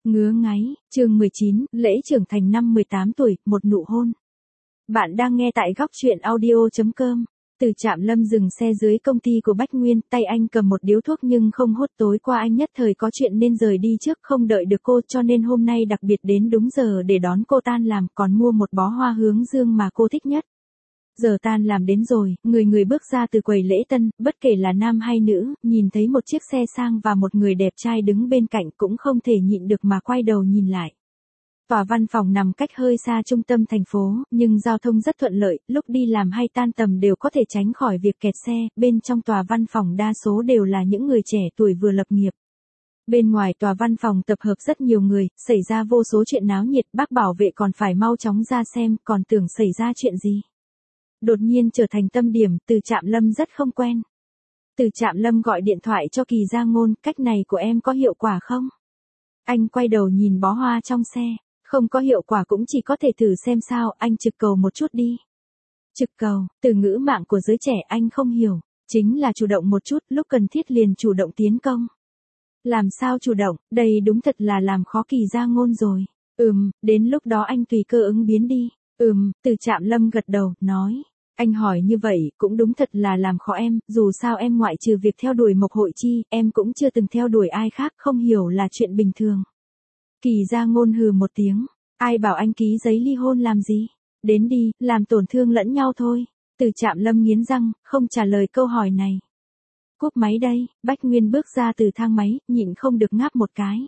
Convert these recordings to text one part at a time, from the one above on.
Ngứa ngáy, chương 19, lễ trưởng thành năm 18 tuổi, một nụ hôn. Bạn đang nghe tại góc truyện audio.com. Từ Trạm Lâm dừng xe dưới công ty của Bách Nguyên, tay anh cầm một điếu thuốc nhưng không hút. Tối qua anh nhất thời có chuyện nên rời đi trước, không đợi được cô, cho nên hôm nay đặc biệt đến đúng giờ để đón cô tan làm, còn mua một bó hoa hướng dương mà cô thích nhất. Giờ tan làm đến rồi, người bước ra từ quầy lễ tân, bất kể là nam hay nữ, nhìn thấy một chiếc xe sang và một người đẹp trai đứng bên cạnh cũng không thể nhịn được mà quay đầu nhìn lại. Tòa văn phòng nằm cách hơi xa trung tâm thành phố, nhưng giao thông rất thuận lợi, lúc đi làm hay tan tầm đều có thể tránh khỏi việc kẹt xe. Bên trong tòa văn phòng đa số đều là những người trẻ tuổi vừa lập nghiệp. Bên ngoài tòa văn phòng tập hợp rất nhiều người, xảy ra vô số chuyện náo nhiệt, bác bảo vệ còn phải mau chóng ra xem, còn tưởng xảy ra chuyện gì. Đột nhiên trở thành tâm điểm, Từ Trạm Lâm rất không quen. Từ Trạm Lâm gọi điện thoại cho Kỳ Gia Ngôn, cách này của em có hiệu quả không? Anh quay đầu nhìn bó hoa trong xe, không có hiệu quả cũng chỉ có thể thử xem sao, anh trực cầu một chút đi. Trực cầu, từ ngữ mạng của giới trẻ anh không hiểu, chính là chủ động một chút, lúc cần thiết liền chủ động tiến công. Làm sao chủ động, đây đúng thật là làm khó Kỳ Gia Ngôn rồi. Đến lúc đó anh tùy cơ ứng biến đi. Từ Trạm Lâm gật đầu, nói. Anh hỏi như vậy, cũng đúng thật là làm khó em, dù sao em ngoại trừ việc theo đuổi Mộc Hội Chi, em cũng chưa từng theo đuổi ai khác, không hiểu là chuyện bình thường. Kỳ Gia Ngôn hừ một tiếng, ai bảo anh ký giấy ly hôn làm gì? Đến đi, làm tổn thương lẫn nhau thôi. Từ Trạm Lâm nghiến răng, không trả lời câu hỏi này. Cúp máy đây, Bách Nguyên bước ra từ thang máy, nhịn không được ngáp một cái.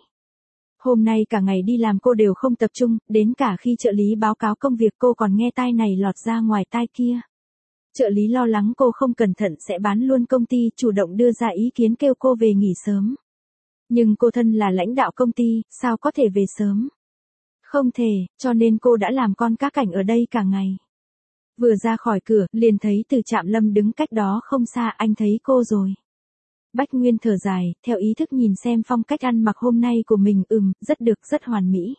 Hôm nay cả ngày đi làm cô đều không tập trung, đến cả khi trợ lý báo cáo công việc cô còn nghe tai này lọt ra ngoài tai kia. Trợ lý lo lắng cô không cẩn thận sẽ bán luôn công ty, chủ động đưa ra ý kiến kêu cô về nghỉ sớm. Nhưng cô thân là lãnh đạo công ty, sao có thể về sớm? Không thể, cho nên cô đã làm con cá cảnh ở đây cả ngày. Vừa ra khỏi cửa, liền thấy Từ Trạm Lâm đứng cách đó không xa, anh thấy cô rồi. Bách Nguyên thở dài, theo ý thức nhìn xem phong cách ăn mặc hôm nay của mình, rất được, rất hoàn mỹ.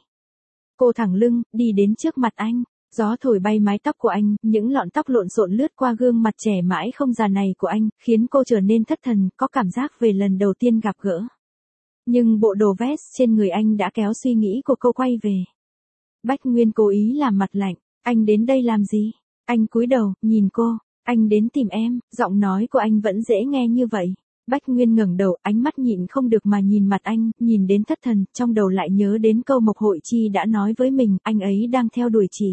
Cô thẳng lưng, đi đến trước mặt anh, gió thổi bay mái tóc của anh, những lọn tóc lộn xộn lướt qua gương mặt trẻ mãi không già này của anh, khiến cô trở nên thất thần, có cảm giác về lần đầu tiên gặp gỡ. Nhưng bộ đồ vest trên người anh đã kéo suy nghĩ của cô quay về. Bách Nguyên cố ý làm mặt lạnh, anh đến đây làm gì? Anh cúi đầu, nhìn cô, anh đến tìm em, giọng nói của anh vẫn dễ nghe như vậy. Bách Nguyên ngẩng đầu, ánh mắt nhịn không được mà nhìn mặt anh, nhìn đến thất thần, trong đầu lại nhớ đến câu Mộc Hội Chi đã nói với mình, anh ấy đang theo đuổi chị.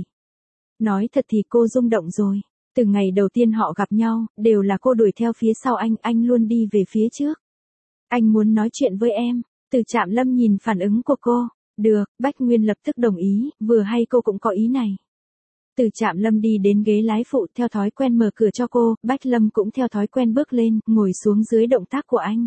Nói thật thì cô rung động rồi. Từ ngày đầu tiên họ gặp nhau, đều là cô đuổi theo phía sau anh luôn đi về phía trước. Anh muốn nói chuyện với em. Từ Trạm Lâm nhìn phản ứng của cô. Được, Bách Nguyên lập tức đồng ý, vừa hay cô cũng có ý này. Từ Trạm Lâm đi đến ghế lái phụ, theo thói quen mở cửa cho cô, Bách Lâm cũng theo thói quen bước lên, ngồi xuống dưới động tác của anh.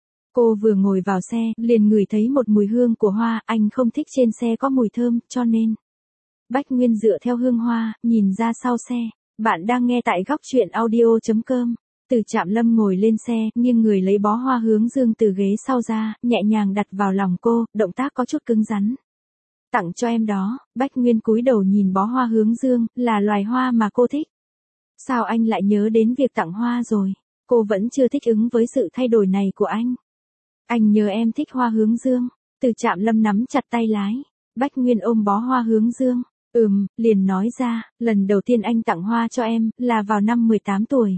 Cô vừa ngồi vào xe, liền ngửi thấy một mùi hương của hoa, anh không thích trên xe có mùi thơm, cho nên. Bách Nguyên dựa theo hương hoa, nhìn ra sau xe. Bạn đang nghe tại góc truyện audio.com. Từ Trạm Lâm ngồi lên xe, nghiêng người lấy bó hoa hướng dương từ ghế sau ra, nhẹ nhàng đặt vào lòng cô, động tác có chút cứng rắn. Tặng cho em đó. Bách Nguyên cúi đầu nhìn bó hoa hướng dương, là loài hoa mà cô thích. Sao anh lại nhớ đến việc tặng hoa rồi? Cô vẫn chưa thích ứng với sự thay đổi này của anh. Anh nhớ em thích hoa hướng dương. Từ Trạm Lâm nắm chặt tay lái. Bách Nguyên ôm bó hoa hướng dương. Liền nói ra, lần đầu tiên anh tặng hoa cho em, là vào năm 18 tuổi.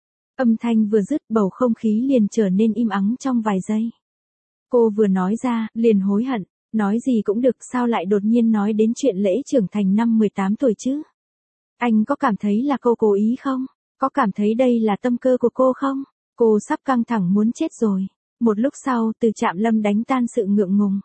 Âm thanh vừa dứt, bầu không khí liền trở nên im ắng trong vài giây. Cô vừa nói ra, liền hối hận. Nói gì cũng được, sao lại đột nhiên nói đến chuyện lễ trưởng thành năm 18 tuổi chứ? Anh có cảm thấy là cô cố ý không? Có cảm thấy đây là tâm cơ của cô không? Cô sắp căng thẳng muốn chết rồi. Một lúc sau, Từ Trạm Lâm đánh tan sự ngượng ngùng.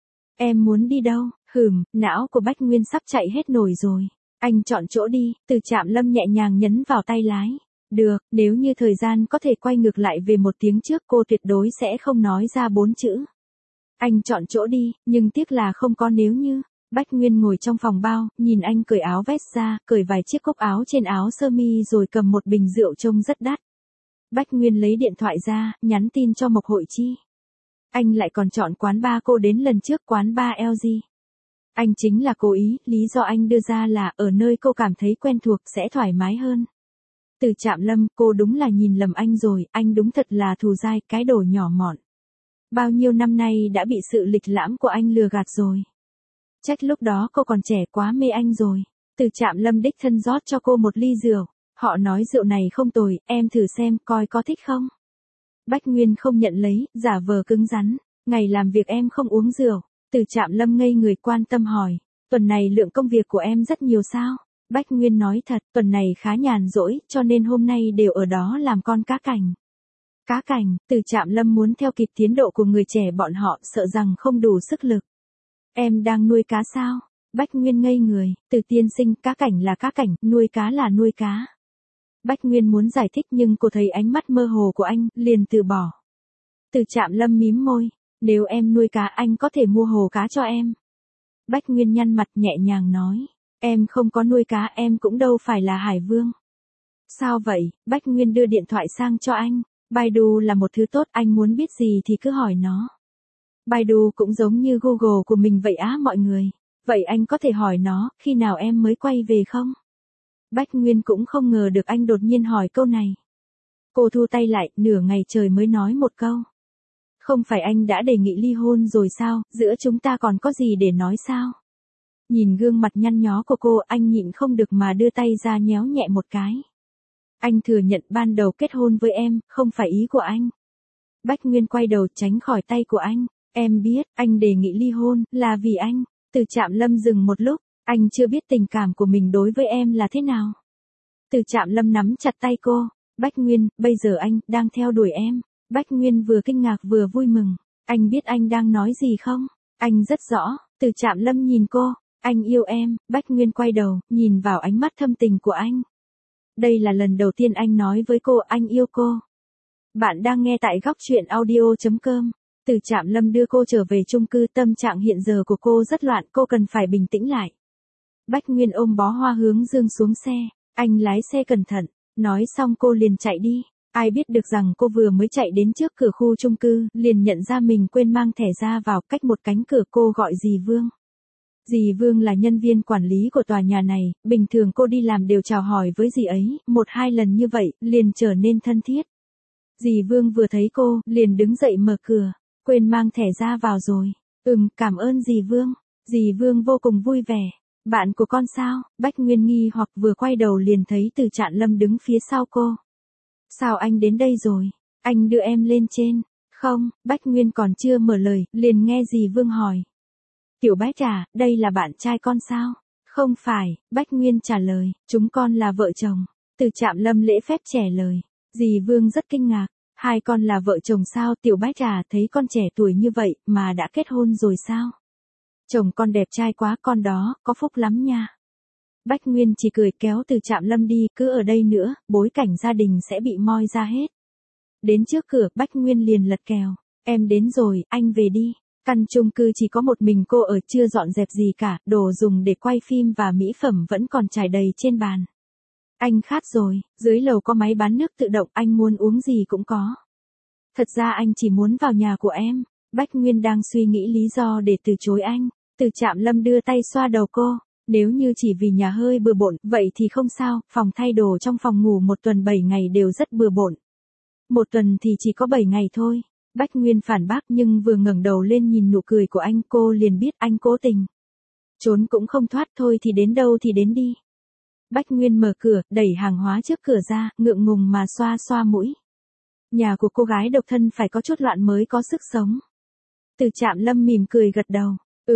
Em muốn đi đâu? Não của Bách Nguyên sắp chạy hết nổi rồi. Anh chọn chỗ đi. Từ Trạm Lâm nhẹ nhàng nhấn vào tay lái. Được, nếu như thời gian có thể quay ngược lại về một tiếng trước, cô tuyệt đối sẽ không nói ra 4 chữ. Anh chọn chỗ đi, nhưng tiếc là không có nếu như. Bách Nguyên ngồi trong phòng bao, nhìn anh cởi áo vest ra, cởi vài chiếc cúc áo trên áo sơ mi rồi cầm một bình rượu trông rất đắt. Bách Nguyên lấy điện thoại ra, nhắn tin cho Mộc Hội Chi. Anh lại còn chọn quán bar cô đến lần trước, quán bar LG. Anh chính là cố ý, lý do anh đưa ra là ở nơi cô cảm thấy quen thuộc sẽ thoải mái hơn. Từ Trạm Lâm, cô đúng là nhìn lầm anh rồi, anh đúng thật là thù dai, cái đồ nhỏ mọn. Bao nhiêu năm nay đã bị sự lịch lãm của anh lừa gạt rồi. Trách lúc đó cô còn trẻ quá mê anh rồi. Từ Trạm Lâm đích thân rót cho cô một ly rượu. Họ nói rượu này không tồi, em thử xem coi có thích không. Bách Nguyên không nhận lấy, giả vờ cứng rắn. Ngày làm việc em không uống rượu. Từ Trạm Lâm ngây người quan tâm hỏi. Tuần này lượng công việc của em rất nhiều sao? Bách Nguyên nói thật, tuần này khá nhàn rỗi, cho nên hôm nay đều ở đó làm con cá cảnh. Cá cảnh, Từ Trạm Lâm muốn theo kịp tiến độ của người trẻ bọn họ, sợ rằng không đủ sức lực. Em đang nuôi cá sao? Bách Nguyên ngây người, Từ tiên sinh, cá cảnh là cá cảnh, nuôi cá là nuôi cá. Bách Nguyên muốn giải thích nhưng cô thấy ánh mắt mơ hồ của anh, liền từ bỏ. Từ Trạm Lâm mím môi, nếu em nuôi cá anh có thể mua hồ cá cho em. Bách Nguyên nhăn mặt nhẹ nhàng nói, em không có nuôi cá, em cũng đâu phải là hải vương. Sao vậy? Bách Nguyên đưa điện thoại sang cho anh. Baidu là một thứ tốt, anh muốn biết gì thì cứ hỏi nó. Baidu cũng giống như Google của mình vậy á mọi người. Vậy anh có thể hỏi nó, khi nào em mới quay về không? Bách Nguyên cũng không ngờ được anh đột nhiên hỏi câu này. Cô thu tay lại, nửa ngày trời mới nói một câu. Không phải anh đã đề nghị ly hôn rồi sao, giữa chúng ta còn có gì để nói sao? Nhìn gương mặt nhăn nhó của cô, anh nhịn không được mà đưa tay ra nhéo nhẹ một cái. Anh thừa nhận ban đầu kết hôn với em, không phải ý của anh. Bách Nguyên quay đầu tránh khỏi tay của anh. Em biết, anh đề nghị ly hôn, là vì anh. Từ Trạm Lâm dừng một lúc, anh chưa biết tình cảm của mình đối với em là thế nào. Từ Trạm Lâm nắm chặt tay cô. Bách Nguyên, bây giờ anh, đang theo đuổi em. Bách Nguyên vừa kinh ngạc vừa vui mừng. Anh biết anh đang nói gì không? Anh rất rõ. Từ Trạm Lâm nhìn cô. Anh yêu em. Bách Nguyên quay đầu, nhìn vào ánh mắt thâm tình của anh. Đây là lần đầu tiên anh nói với cô anh yêu cô. Bạn đang nghe tại góc chuyện audio.com. Từ Trạm Lâm đưa cô trở về chung cư, tâm trạng hiện giờ của cô rất loạn, cô cần phải bình tĩnh lại. Bách Nguyên ôm bó hoa hướng dương xuống xe. Anh lái xe cẩn thận. Nói xong cô liền chạy đi. Ai biết được rằng cô vừa mới chạy đến trước cửa khu chung cư, liền nhận ra mình quên mang thẻ ra vào, cách một cánh cửa cô gọi dì Vương. Dì Vương là nhân viên quản lý của tòa nhà này, bình thường cô đi làm đều chào hỏi với dì ấy, một hai lần như vậy, liền trở nên thân thiết. Dì Vương vừa thấy cô, liền đứng dậy mở cửa, quên mang thẻ ra vào rồi. Cảm ơn dì Vương. Dì Vương vô cùng vui vẻ. Bạn của con sao? Bách Nguyên nghi hoặc vừa quay đầu liền thấy Từ Trạm Lâm đứng phía sau cô. Sao anh đến đây rồi? Anh đưa em lên trên. Không, Bách Nguyên còn chưa mở lời, liền nghe dì Vương hỏi. Tiểu Bách à, đây là bạn trai con sao? Không phải, Bách Nguyên trả lời, chúng con là vợ chồng. Từ Trạm Lâm lễ phép trả lời. Dì Vương rất kinh ngạc. Hai con là vợ chồng sao? Tiểu Bách à, thấy con trẻ tuổi như vậy mà đã kết hôn rồi sao? Chồng con đẹp trai quá, con đó, có phúc lắm nha. Bách Nguyên chỉ cười kéo Từ Trạm Lâm đi, cứ ở đây nữa, bối cảnh gia đình sẽ bị moi ra hết. Đến trước cửa, Bách Nguyên liền lật kèo. Em đến rồi, anh về đi. Căn chung cư chỉ có một mình cô ở, chưa dọn dẹp gì cả, đồ dùng để quay phim và mỹ phẩm vẫn còn trải đầy trên bàn. Anh khát rồi, dưới lầu có máy bán nước tự động, anh muốn uống gì cũng có. Thật ra anh chỉ muốn vào nhà của em. Bách Nguyên đang suy nghĩ lý do để từ chối anh. Từ Trạm Lâm đưa tay xoa đầu cô. Nếu như chỉ vì nhà hơi bừa bộn, vậy thì không sao, phòng thay đồ trong phòng ngủ một tuần 7 ngày đều rất bừa bộn. Một tuần thì chỉ có 7 ngày thôi. Bách Nguyên phản bác nhưng vừa ngẩng đầu lên nhìn nụ cười của anh, cô liền biết anh cố tình. Trốn cũng không thoát, thôi thì đến đâu thì đến đi. Bách Nguyên mở cửa, đẩy hàng hóa trước cửa ra, ngượng ngùng mà xoa xoa mũi. Nhà của cô gái độc thân phải có chút loạn mới có sức sống. Từ Trạm Lâm mỉm cười gật đầu.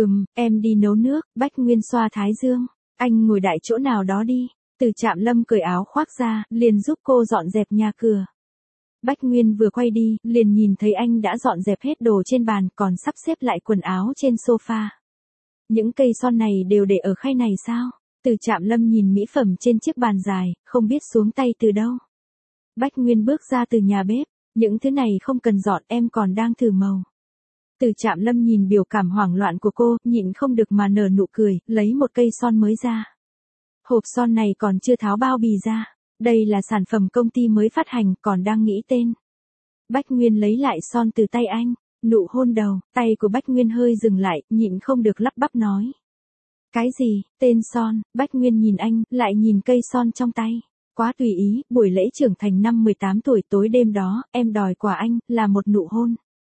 Em đi nấu nước. Bách Nguyên xoa thái dương. Anh ngồi đại chỗ nào đó đi. Từ Trạm Lâm cởi áo khoác ra, liền giúp cô dọn dẹp nhà cửa. Bách Nguyên vừa quay đi, liền nhìn thấy anh đã dọn dẹp hết đồ trên bàn, còn sắp xếp lại quần áo trên sofa. Những cây son này đều để ở khay này sao? Từ Trạm Lâm nhìn mỹ phẩm trên chiếc bàn dài, không biết xuống tay từ đâu. Bách Nguyên bước ra từ nhà bếp. Những thứ này không cần dọn, em còn đang thử màu. Từ Trạm Lâm nhìn biểu cảm hoảng loạn của cô, nhịn không được mà nở nụ cười, lấy một cây son mới ra. Hộp son này còn chưa tháo bao bì ra. Đây là sản phẩm công ty mới phát hành, còn đang nghĩ tên. Bách Nguyên lấy lại son từ tay anh. Nụ hôn đầu, tay của Bách Nguyên hơi dừng lại, nhịn không được lắp bắp nói. Cái gì? Tên son? Bách Nguyên nhìn anh, lại nhìn cây son trong tay. Quá tùy ý, buổi lễ trưởng thành năm 18 tuổi tối đêm đó, em đòi quà anh, là một nụ hôn.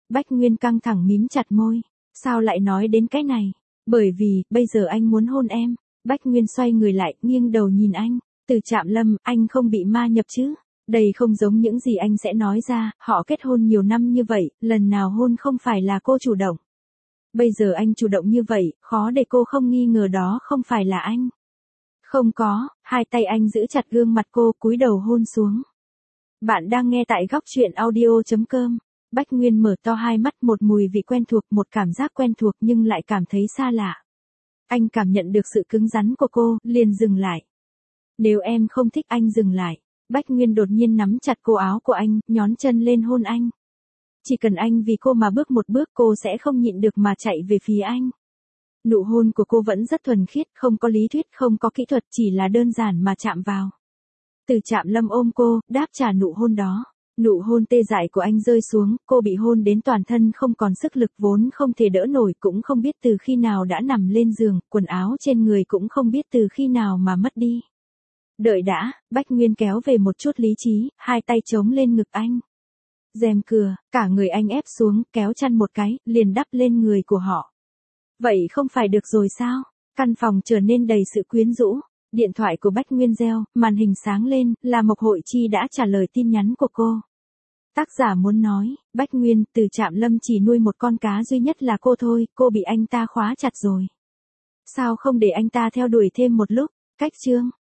Bách Nguyên căng thẳng mím chặt môi. Sao lại nói đến cái này? Bởi vì, bây giờ anh muốn hôn em. Bách Nguyên xoay người lại, nghiêng đầu nhìn anh. Từ Trạm Lâm, anh không bị ma nhập chứ? Đây không giống những gì anh sẽ nói ra, họ kết hôn nhiều năm như vậy, lần nào hôn không phải là cô chủ động. Bây giờ anh chủ động như vậy, khó để cô không nghi ngờ đó không phải là anh. Không có, hai tay anh giữ chặt gương mặt cô, cúi đầu hôn xuống. Bạn đang nghe tại góc truyện audio.com. Bách Nguyên mở to hai mắt, một mùi vị quen thuộc, một cảm giác quen thuộc nhưng lại cảm thấy xa lạ. Anh cảm nhận được sự cứng rắn của cô, liền dừng lại. Nếu em không thích anh dừng lại. Bách Nguyên đột nhiên nắm chặt cổ áo của anh, nhón chân lên hôn anh. Chỉ cần anh vì cô mà bước một bước cô sẽ không nhịn được mà chạy về phía anh. Nụ hôn của cô vẫn rất thuần khiết, không có lý thuyết, không có kỹ thuật, chỉ là đơn giản mà chạm vào. Từ Trạm Lâm ôm cô, đáp trả nụ hôn đó. Nụ hôn tê dại của anh rơi xuống, cô bị hôn đến toàn thân không còn sức lực, vốn không thể đỡ nổi, cũng không biết từ khi nào đã nằm lên giường, quần áo trên người cũng không biết từ khi nào mà mất đi. Đợi đã, Bách Nguyên kéo về một chút lý trí, hai tay chống lên ngực anh. Rèm cửa, cả người anh ép xuống, kéo chăn một cái, liền đắp lên người của họ. Vậy không phải được rồi sao? Căn phòng trở nên đầy sự quyến rũ. Điện thoại của Bách Nguyên reo, màn hình sáng lên, là Mộc Hội Chi đã trả lời tin nhắn của cô. Tác giả muốn nói, Bách Nguyên, Từ Trạm Lâm chỉ nuôi một con cá duy nhất là cô thôi, cô bị anh ta khóa chặt rồi. Sao không để anh ta theo đuổi thêm một lúc? Cách chương.